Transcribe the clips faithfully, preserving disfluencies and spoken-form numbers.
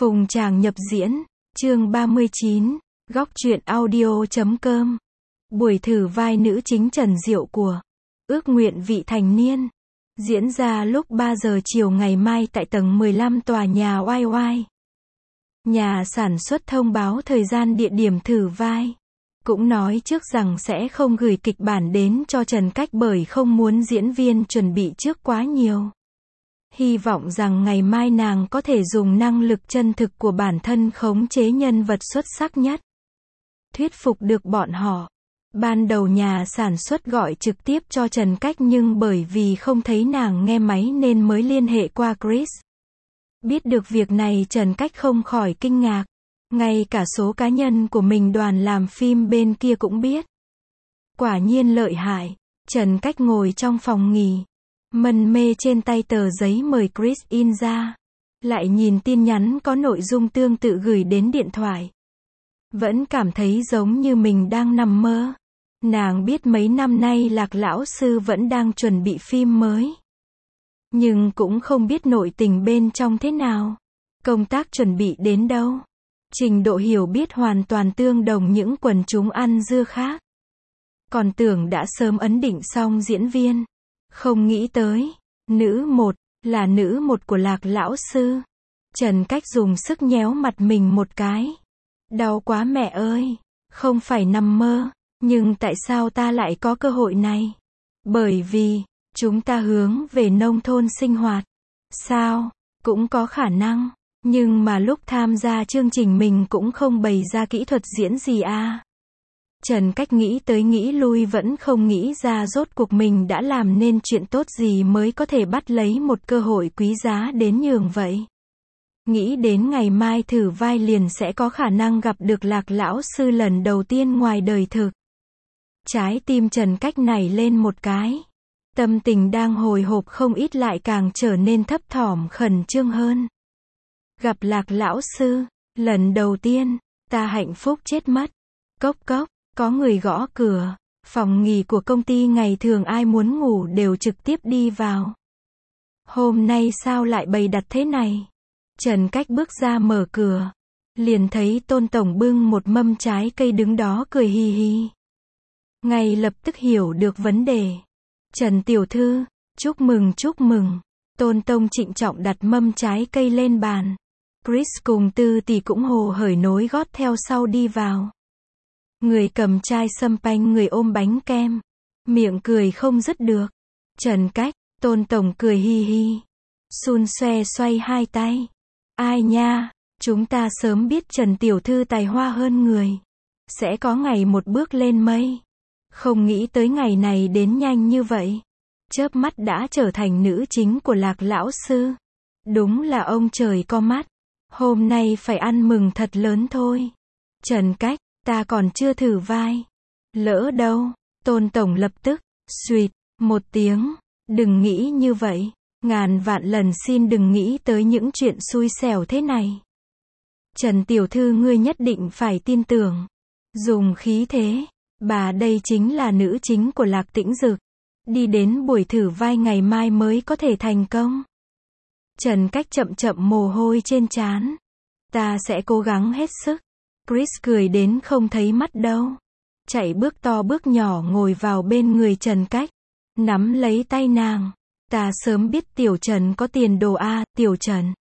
Phùng Tràng nhập diễn, chương ba mươi chín, góc truyện audio chấm com. Buổi thử vai nữ chính Trần Diệu của Ước Nguyện Vị Thành Niên diễn ra lúc ba giờ chiều ngày mai tại tầng mười lăm tòa nhà oai oai. Nhà sản xuất thông báo thời gian địa điểm thử vai. Cũng nói trước rằng sẽ không gửi kịch bản đến cho Trần Cách bởi không muốn diễn viên chuẩn bị trước quá nhiều. Hy vọng rằng ngày mai nàng có thể dùng năng lực chân thực của bản thân khống chế nhân vật xuất sắc nhất. Thuyết phục được bọn họ. Ban đầu nhà sản xuất gọi trực tiếp cho Trần Cách nhưng bởi vì không thấy nàng nghe máy nên mới liên hệ qua Chris. Biết được việc này Trần Cách không khỏi kinh ngạc. Ngay cả số cá nhân của mình đoàn làm phim bên kia cũng biết. Quả nhiên lợi hại. Trần Cách ngồi trong phòng nghỉ. Mân mê trên tay tờ giấy mời Chris in ra. Lại nhìn tin nhắn có nội dung tương tự gửi đến điện thoại. Vẫn cảm thấy giống như mình đang nằm mơ. Nàng biết mấy năm nay Lạc lão sư vẫn đang chuẩn bị phim mới. Nhưng cũng không biết nội tình bên trong thế nào. Công tác chuẩn bị đến đâu. Trình độ hiểu biết hoàn toàn tương đồng những quần chúng ăn dưa khác. Còn tưởng đã sớm ấn định xong diễn viên. Không nghĩ tới, nữ một, là nữ một của Lạc lão sư. Trần Cách dùng sức nhéo mặt mình một cái. Đau quá mẹ ơi, không phải nằm mơ, nhưng tại sao ta lại có cơ hội này? Bởi vì, chúng ta hướng về nông thôn sinh hoạt. Sao? Cũng có khả năng, nhưng mà lúc tham gia chương trình mình cũng không bày ra kỹ thuật diễn gì à. Trần Cách nghĩ tới nghĩ lui vẫn không nghĩ ra rốt cuộc mình đã làm nên chuyện tốt gì mới có thể bắt lấy một cơ hội quý giá đến nhường vậy. Nghĩ đến ngày mai thử vai liền sẽ có khả năng gặp được Lạc lão sư lần đầu tiên ngoài đời thực. Trái tim Trần Cách nảy lên một cái. Tâm tình đang hồi hộp không ít lại càng trở nên thấp thỏm khẩn trương hơn. Gặp Lạc lão sư, lần đầu tiên, ta hạnh phúc chết mất. Cốc cốc. Có người gõ cửa, phòng nghỉ của công ty ngày thường ai muốn ngủ đều trực tiếp đi vào. Hôm nay sao lại bày đặt thế này? Trần Cách bước ra mở cửa, liền thấy Tôn tổng bưng một mâm trái cây đứng đó cười hì hì. Ngay lập tức hiểu được vấn đề. Trần tiểu thư, chúc mừng chúc mừng. Tôn Tông trịnh trọng đặt mâm trái cây lên bàn. Chris cùng Tư tỷ cũng hồ hởi nối gót theo sau đi vào. Người cầm chai sâm panh người ôm bánh kem. Miệng cười không dứt được. Trần Cách, Tôn tổng cười hi hi. Xun xoe xoay hai tay. Ai nha, chúng ta sớm biết Trần tiểu thư tài hoa hơn người. Sẽ có ngày một bước lên mây. Không nghĩ tới ngày này đến nhanh như vậy. Chớp mắt đã trở thành nữ chính của Lạc lão sư. Đúng là ông trời có mắt. Hôm nay phải ăn mừng thật lớn thôi. Trần Cách, ta còn chưa thử vai. Lỡ đâu. Tôn tổng lập tức, suýt, một tiếng. Đừng nghĩ như vậy. Ngàn vạn lần xin đừng nghĩ tới những chuyện xui xẻo thế này. Trần tiểu thư ngươi nhất định phải tin tưởng. Dùng khí thế. Bà đây chính là nữ chính của Lạc Tĩnh Dực. Đi đến buổi thử vai ngày mai mới có thể thành công. Trần Cách chậm chậm mồ hôi trên trán. Ta sẽ cố gắng hết sức. Chris cười đến không thấy mắt đâu. Chạy bước to bước nhỏ ngồi vào bên người Trần Cách. Nắm lấy tay nàng. Ta sớm biết Tiểu Trần có tiền đồ a, à, Tiểu Trần.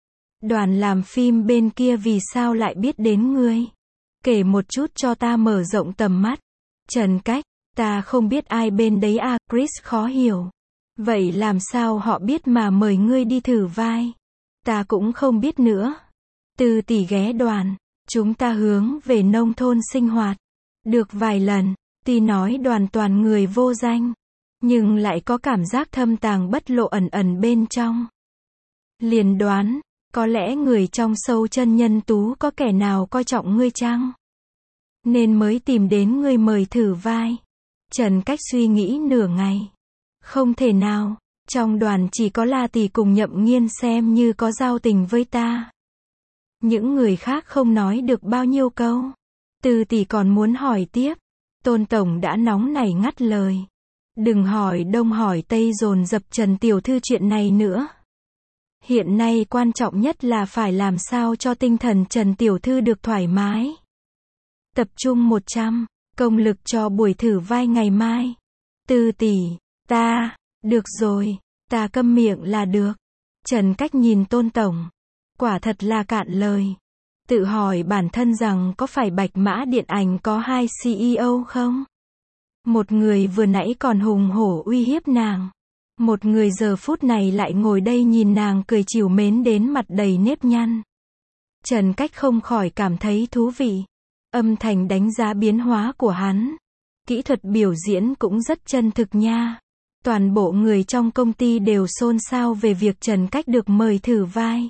Đoàn làm phim bên kia vì sao lại biết đến ngươi? Kể một chút cho ta mở rộng tầm mắt. Trần Cách, ta không biết ai bên đấy à, Chris khó hiểu. Vậy làm sao họ biết mà mời ngươi đi thử vai? Ta cũng không biết nữa. Từ tỷ ghé đoàn. Chúng ta hướng về nông thôn sinh hoạt. Được vài lần, tỷ nói đoàn toàn người vô danh. Nhưng lại có cảm giác thâm tàng bất lộ ẩn ẩn bên trong. Liền đoán, có lẽ người trong sâu chân nhân tú có kẻ nào coi trọng ngươi chăng? Nên mới tìm đến ngươi mời thử vai. Trần Cách suy nghĩ nửa ngày. Không thể nào, trong đoàn chỉ có La tỷ cùng Nhậm Nghiên xem như có giao tình với ta. Những người khác không nói được bao nhiêu câu. Từ tỷ còn muốn hỏi tiếp. Tôn tổng đã nóng nảy ngắt lời. Đừng hỏi đông hỏi tây dồn dập Trần tiểu thư chuyện này nữa. Hiện nay quan trọng nhất là phải làm sao cho tinh thần Trần Tiểu Thư được thoải mái. Tập trung một trăm, công lực cho buổi thử vai ngày mai. Tư tỷ, ta, được rồi, ta câm miệng là được. Trần Cách nhìn Tôn Tổng. Quả thật là cạn lời. Tự hỏi bản thân rằng có phải Bạch Mã Điện Ảnh có hai xê e ô không? Một người vừa nãy còn hùng hổ uy hiếp nàng. Một người giờ phút này lại ngồi đây nhìn nàng cười trìu mến đến mặt đầy nếp nhăn. Trần Cách không khỏi cảm thấy thú vị. Âm thanh đánh giá biến hóa của hắn. Kỹ thuật biểu diễn cũng rất chân thực nha. Toàn bộ người trong công ty đều xôn xao về việc Trần Cách được mời thử vai.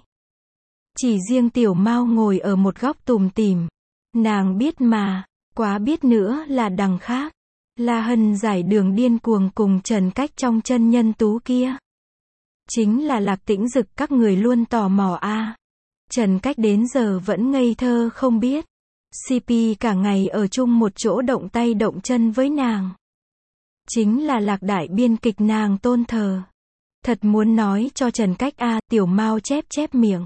Chỉ riêng Tiểu Mao ngồi ở một góc tủm tỉm. Nàng biết mà, quá biết nữa là đằng khác. La Hân giải đường điên cuồng cùng Trần Cách trong chân nhân tú kia. Chính là Lạc Tĩnh Dực các người luôn tò mò a. À. Trần Cách đến giờ vẫn ngây thơ không biết. xê pê cả ngày ở chung một chỗ động tay động chân với nàng. Chính là Lạc đại biên kịch nàng tôn thờ. Thật muốn nói cho Trần Cách a, à, Tiểu Mao chép chép miệng.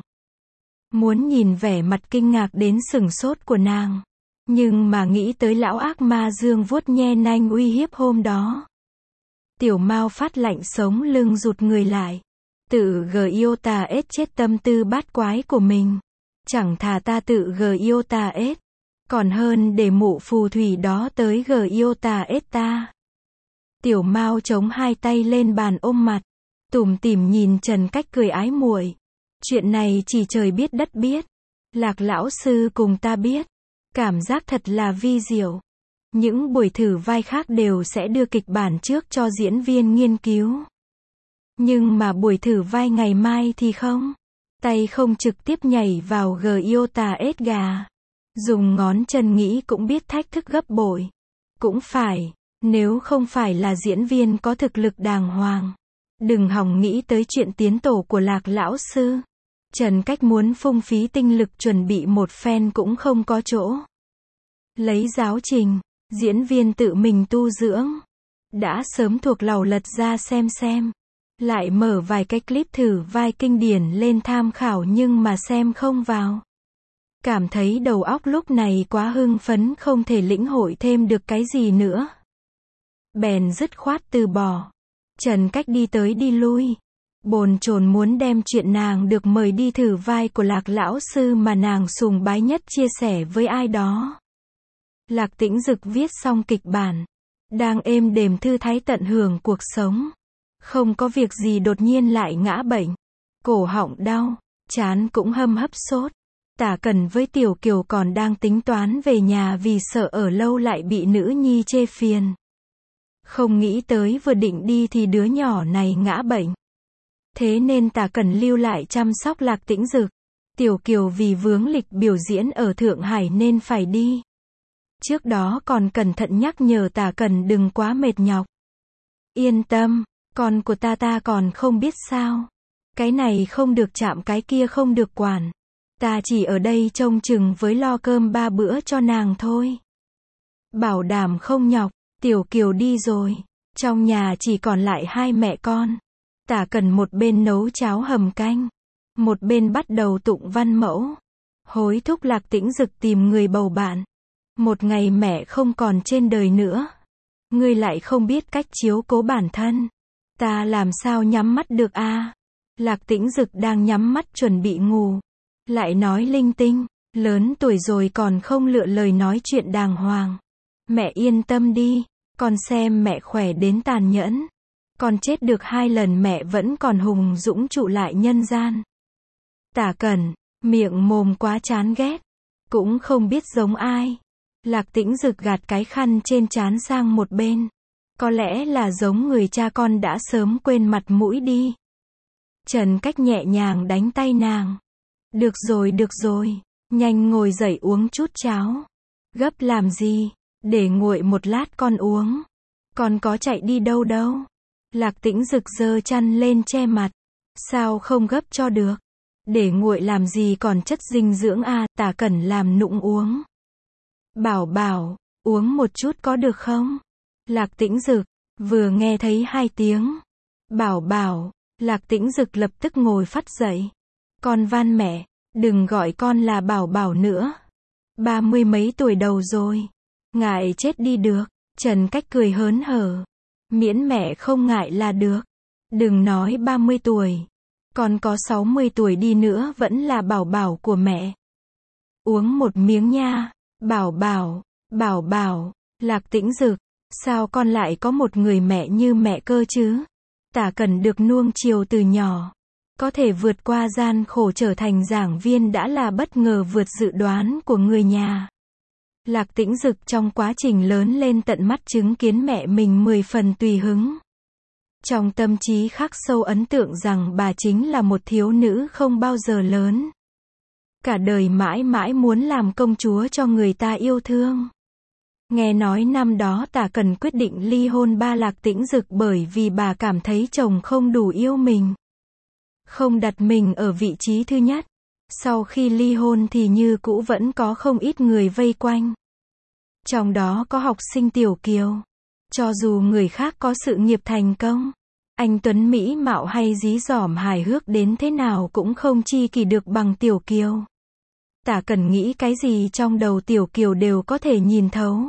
Muốn nhìn vẻ mặt kinh ngạc đến sửng sốt của nàng. Nhưng mà nghĩ tới lão ác ma dương vuốt nhe nanh uy hiếp hôm đó. Tiểu Mao phát lạnh sống lưng rụt người lại. Tự gờ yêu tà ết chết tâm tư bát quái của mình. Chẳng thà ta tự gờ yêu tà ết. Còn hơn để mụ phù thủy đó tới gờ yêu tà ết ta. Tiểu Mao chống hai tay lên bàn ôm mặt. Tủm tỉm nhìn Trần Cách cười ái muội. Chuyện này chỉ trời biết đất biết. Lạc lão sư cùng ta biết. Cảm giác thật là vi diệu. Những buổi thử vai khác đều sẽ đưa kịch bản trước cho diễn viên nghiên cứu. Nhưng mà buổi thử vai ngày mai thì không. Tay không trực tiếp nhảy vào Giota ết gà. Dùng ngón chân nghĩ cũng biết thách thức gấp bội. Cũng phải, nếu không phải là diễn viên có thực lực đàng hoàng. Đừng hòng nghĩ tới chuyện tiến tổ của Lạc lão sư. Trần Cách muốn phung phí tinh lực chuẩn bị một phen cũng không có chỗ. Lấy giáo trình, diễn viên tự mình tu dưỡng. Đã sớm thuộc lầu lật ra xem xem. Lại mở vài cái clip thử vai kinh điển lên tham khảo nhưng mà xem không vào. Cảm thấy đầu óc lúc này quá hưng phấn không thể lĩnh hội thêm được cái gì nữa. Bèn dứt khoát từ bỏ. Trần Cách đi tới đi lui. Bồn chồn muốn đem chuyện nàng được mời đi thử vai của Lạc lão sư mà nàng sùng bái nhất chia sẻ với ai đó. Lạc Tĩnh Dực viết xong kịch bản. Đang êm đềm thư thái tận hưởng cuộc sống. Không có việc gì đột nhiên lại ngã bệnh. Cổ họng đau, trán cũng hâm hấp sốt. Tả Cần với Tiểu Kiều còn đang tính toán về nhà vì sợ ở lâu lại bị nữ nhi chê phiền. Không nghĩ tới vừa định đi thì đứa nhỏ này ngã bệnh. Thế nên Tả Cần lưu lại chăm sóc Lạc Tĩnh Dực. Tiểu Kiều vì vướng lịch biểu diễn ở Thượng Hải nên phải đi. Trước đó còn cẩn thận nhắc nhở Tả Cần đừng quá mệt nhọc. Yên tâm, con của ta ta còn không biết sao. Cái này không được chạm cái kia không được quản. Ta chỉ ở đây trông chừng với lo cơm ba bữa cho nàng thôi. Bảo đảm không nhọc. Tiểu Kiều đi rồi. Trong nhà chỉ còn lại hai mẹ con. Tả Cần một bên nấu cháo hầm canh. Một bên bắt đầu tụng văn mẫu. Hối thúc Lạc Tĩnh Dực tìm người bầu bạn. Một ngày mẹ không còn trên đời nữa. Ngươi lại không biết cách chiếu cố bản thân. Ta làm sao nhắm mắt được a? À? Lạc Tĩnh Dực đang nhắm mắt chuẩn bị ngủ. Lại nói linh tinh. Lớn tuổi rồi còn không lựa lời nói chuyện đàng hoàng. Mẹ yên tâm đi. Con xem mẹ khỏe đến tàn nhẫn. Con chết được hai lần mẹ vẫn còn hùng dũng trụ lại nhân gian. Tả Cần, miệng mồm quá chán ghét. Cũng không biết giống ai. Lạc Tĩnh Dực gạt cái khăn trên trán sang một bên. Có lẽ là giống người cha con đã sớm quên mặt mũi đi. Trần Cách nhẹ nhàng đánh tay nàng. Được rồi được rồi. Nhanh ngồi dậy uống chút cháo. Gấp làm gì? Để nguội một lát con uống. Con có chạy đi đâu đâu. Lạc Tĩnh Dực giơ chăn lên che mặt. Sao không gấp cho được? Để nguội làm gì còn chất dinh dưỡng à, Tả Cần làm nụng uống. Bảo bảo, uống một chút có được không? Lạc Tĩnh Dực, vừa nghe thấy hai tiếng. Bảo bảo, Lạc Tĩnh Dực lập tức ngồi phắt dậy. Con van mẹ, đừng gọi con là Bảo Bảo nữa. Ba mươi mấy tuổi đầu rồi. Ngại chết đi được. Trần Cách cười hớn hở. Miễn mẹ không ngại là được. Đừng nói ba mươi tuổi. Con có sáu mươi tuổi đi nữa vẫn là Bảo Bảo của mẹ. Uống một miếng nha. Bảo Bảo, Bảo Bảo. Lạc Tĩnh Dực, sao con lại có một người mẹ như mẹ cơ chứ? Tả Cẩn được nuông chiều từ nhỏ. Có thể vượt qua gian khổ trở thành giảng viên đã là bất ngờ vượt dự đoán của người nhà. Lạc Tĩnh Dực trong quá trình lớn lên tận mắt chứng kiến mẹ mình mười phần tùy hứng. Trong tâm trí khắc sâu ấn tượng rằng bà chính là một thiếu nữ không bao giờ lớn. Cả đời mãi mãi muốn làm công chúa cho người ta yêu thương. Nghe nói năm đó Tả Cẩn quyết định ly hôn ba Lạc Tĩnh Dực bởi vì bà cảm thấy chồng không đủ yêu mình. Không đặt mình ở vị trí thứ nhất. Sau khi ly hôn thì như cũ vẫn có không ít người vây quanh. Trong đó có học sinh Tiểu Kiều. Cho dù người khác có sự nghiệp thành công, anh tuấn mỹ mạo hay dí dỏm hài hước đến thế nào cũng không chi kỷ được bằng Tiểu Kiều. Tả Cẩn nghĩ cái gì trong đầu Tiểu Kiều đều có thể nhìn thấu.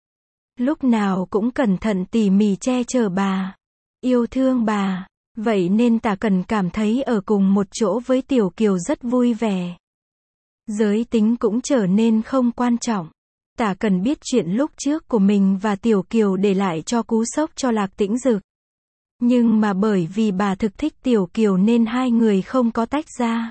Lúc nào cũng cẩn thận tỉ mỉ che chở bà, yêu thương bà. Vậy nên Tả Cẩn cảm thấy ở cùng một chỗ với Tiểu Kiều rất vui vẻ. Giới tính cũng trở nên không quan trọng. Tả Cẩn biết chuyện lúc trước của mình và Tiểu Kiều để lại cho cú sốc cho Lạc Tĩnh Dực. Nhưng mà bởi vì bà thực thích Tiểu Kiều nên hai người không có tách ra.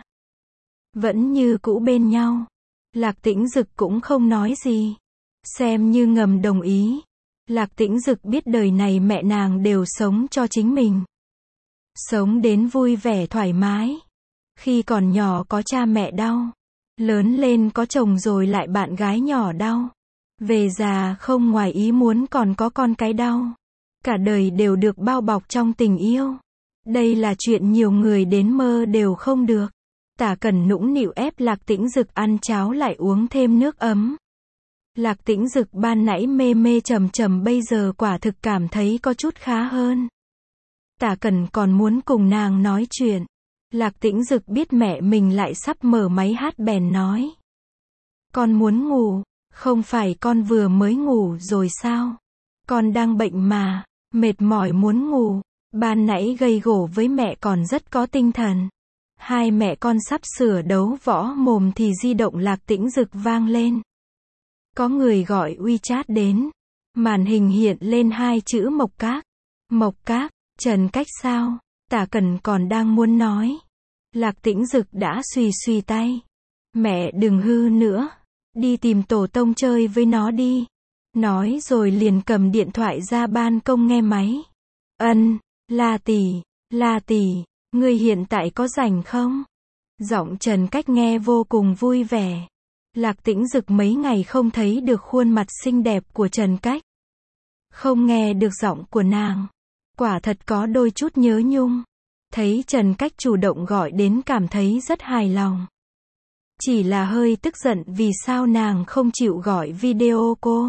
Vẫn như cũ bên nhau. Lạc Tĩnh Dực cũng không nói gì. Xem như ngầm đồng ý. Lạc Tĩnh Dực biết đời này mẹ nàng đều sống cho chính mình. Sống đến vui vẻ thoải mái. Khi còn nhỏ có cha mẹ đau. Lớn lên có chồng rồi lại bạn gái nhỏ đau. Về già không ngoài ý muốn còn có con cái đau. Cả đời đều được bao bọc trong tình yêu. Đây là chuyện nhiều người đến mơ đều không được. Tả Cẩn nũng nịu ép Lạc Tĩnh Dực ăn cháo lại uống thêm nước ấm. Lạc Tĩnh Dực ban nãy mê mê trầm trầm bây giờ quả thực cảm thấy có chút khá hơn. Tả Cẩn còn muốn cùng nàng nói chuyện. Lạc Tĩnh Dực biết mẹ mình lại sắp mở máy hát bèn nói. Con muốn ngủ, không phải con vừa mới ngủ rồi sao? Con đang bệnh mà, mệt mỏi muốn ngủ. Ban nãy gây gổ với mẹ còn rất có tinh thần. Hai mẹ con sắp sửa đấu võ mồm thì di động Lạc Tĩnh Dực vang lên. Có người gọi WeChat đến. Màn hình hiện lên hai chữ Mộc Các. Mộc Các, Trần Cách sao? Tả Cẩn còn đang muốn nói. Lạc Tĩnh Dực đã xùy xùy tay. Mẹ đừng hư nữa. Đi tìm tổ tông chơi với nó đi. Nói rồi liền cầm điện thoại ra ban công nghe máy. Ân, La tỷ, La tỷ, ngươi hiện tại có rảnh không? Giọng Trần Cách nghe vô cùng vui vẻ. Lạc Tĩnh Dực mấy ngày không thấy được khuôn mặt xinh đẹp của Trần Cách. Không nghe được giọng của nàng. Quả thật có đôi chút nhớ nhung. Thấy Trần Cách chủ động gọi đến cảm thấy rất hài lòng. Chỉ là hơi tức giận vì sao nàng không chịu gọi video cô.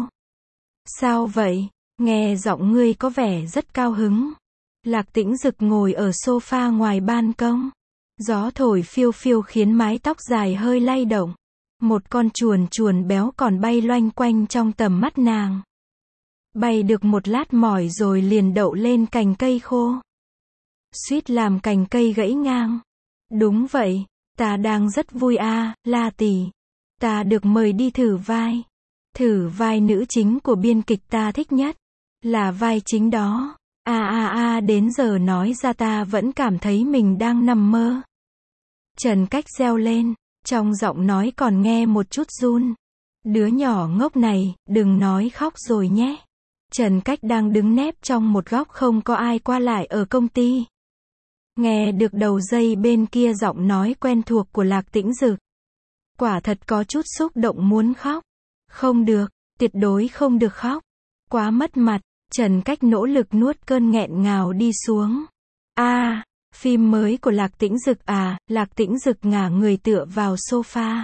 Sao vậy? Nghe giọng ngươi có vẻ rất cao hứng. Lạc Tĩnh Dực ngồi ở sofa ngoài ban công. Gió thổi phiêu phiêu khiến mái tóc dài hơi lay động. Một con chuồn chuồn béo còn bay loanh quanh trong tầm mắt nàng. Bay được một lát mỏi rồi liền đậu lên cành cây khô. Suýt làm cành cây gãy ngang. Đúng vậy, ta đang rất vui a, La tỷ. Ta được mời đi thử vai. Thử vai nữ chính của biên kịch ta thích nhất. Là vai chính đó. A a a đến giờ nói ra ta vẫn cảm thấy mình đang nằm mơ. Trần Cách reo lên. Trong giọng nói còn nghe một chút run. Đứa nhỏ ngốc này, đừng nói khóc rồi nhé. Trần Cách đang đứng nép trong một góc không có ai qua lại ở công ty. Nghe được đầu dây bên kia giọng nói quen thuộc của Lạc Tĩnh Dực. Quả thật có chút xúc động muốn khóc. Không được, tuyệt đối không được khóc. Quá mất mặt, Trần Cách nỗ lực nuốt cơn nghẹn ngào đi xuống. A, à, phim mới của Lạc Tĩnh Dực à, Lạc Tĩnh Dực ngả người tựa vào sofa.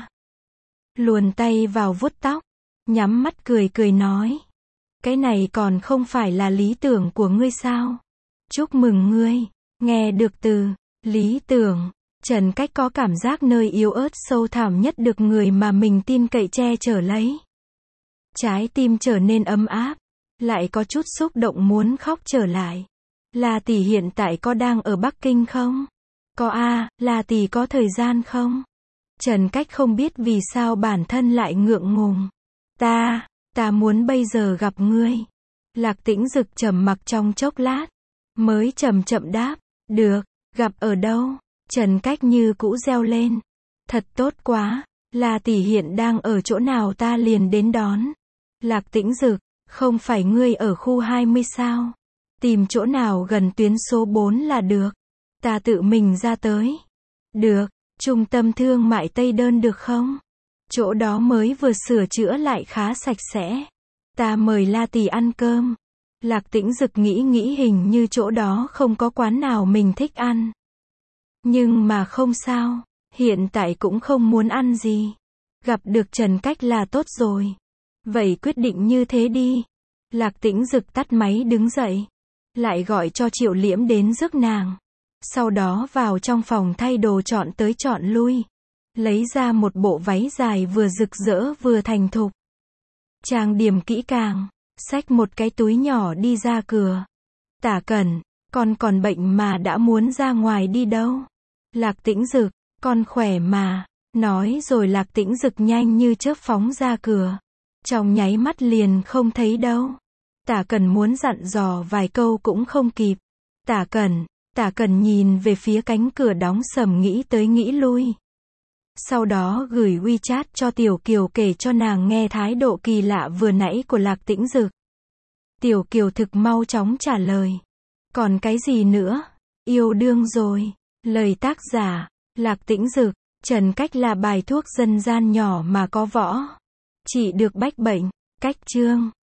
Luồn tay vào vuốt tóc. Nhắm mắt cười cười nói. Cái này còn không phải là lý tưởng của ngươi sao? Chúc mừng ngươi. Nghe được từ Lý tưởng. Trần Cách có cảm giác nơi yếu ớt sâu thẳm nhất được người mà mình tin cậy che chở lấy. Trái tim trở nên ấm áp, lại có chút xúc động muốn khóc trở lại. La tỷ hiện tại có đang ở Bắc Kinh không? Có a, La tỷ có thời gian không? Trần Cách không biết vì sao bản thân lại ngượng ngùng. Ta, ta muốn bây giờ gặp ngươi. Lạc Tĩnh Dực trầm mặc trong chốc lát, mới chậm chậm đáp, được, gặp ở đâu? Trần Cách như cũ reo lên. Thật tốt quá, La tỷ hiện đang ở chỗ nào ta liền đến đón. Lạc Tĩnh Dực, không phải ngươi ở khu hai mươi sao? Tìm chỗ nào gần tuyến số bốn là được. Ta tự mình ra tới. Được, trung tâm thương mại Tây Đơn được không? Chỗ đó mới vừa sửa chữa lại khá sạch sẽ. Ta mời La tỷ ăn cơm. Lạc Tĩnh Dực nghĩ nghĩ hình như chỗ đó không có quán nào mình thích ăn. Nhưng mà không sao, hiện tại cũng không muốn ăn gì. Gặp được Trần Cách là tốt rồi. Vậy quyết định như thế đi. Lạc Tĩnh Dực tắt máy đứng dậy. Lại gọi cho Triệu Liễm đến rước nàng. Sau đó vào trong phòng thay đồ chọn tới chọn lui. Lấy ra một bộ váy dài vừa rực rỡ vừa thành thục. Trang điểm kỹ càng. Xách một cái túi nhỏ đi ra cửa. Tả Cẩn, con còn bệnh mà đã muốn ra ngoài đi đâu? Lạc Tĩnh Dực, con khỏe mà. Nói rồi Lạc Tĩnh Dực nhanh như chớp phóng ra cửa. Trong nháy mắt liền không thấy đâu. Tả Cẩn muốn dặn dò vài câu cũng không kịp. Tả Cẩn, Tả Cẩn nhìn về phía cánh cửa đóng sầm nghĩ tới nghĩ lui. Sau đó gửi WeChat cho Tiểu Kiều kể cho nàng nghe thái độ kỳ lạ vừa nãy của Lạc Tĩnh Dực. Tiểu Kiều thực mau chóng trả lời. Còn cái gì nữa? Yêu đương rồi. Lời tác giả, Lạc Tĩnh Dực, Trần Cách là bài thuốc dân gian nhỏ mà có võ. Trị được bách bệnh. Cách chương.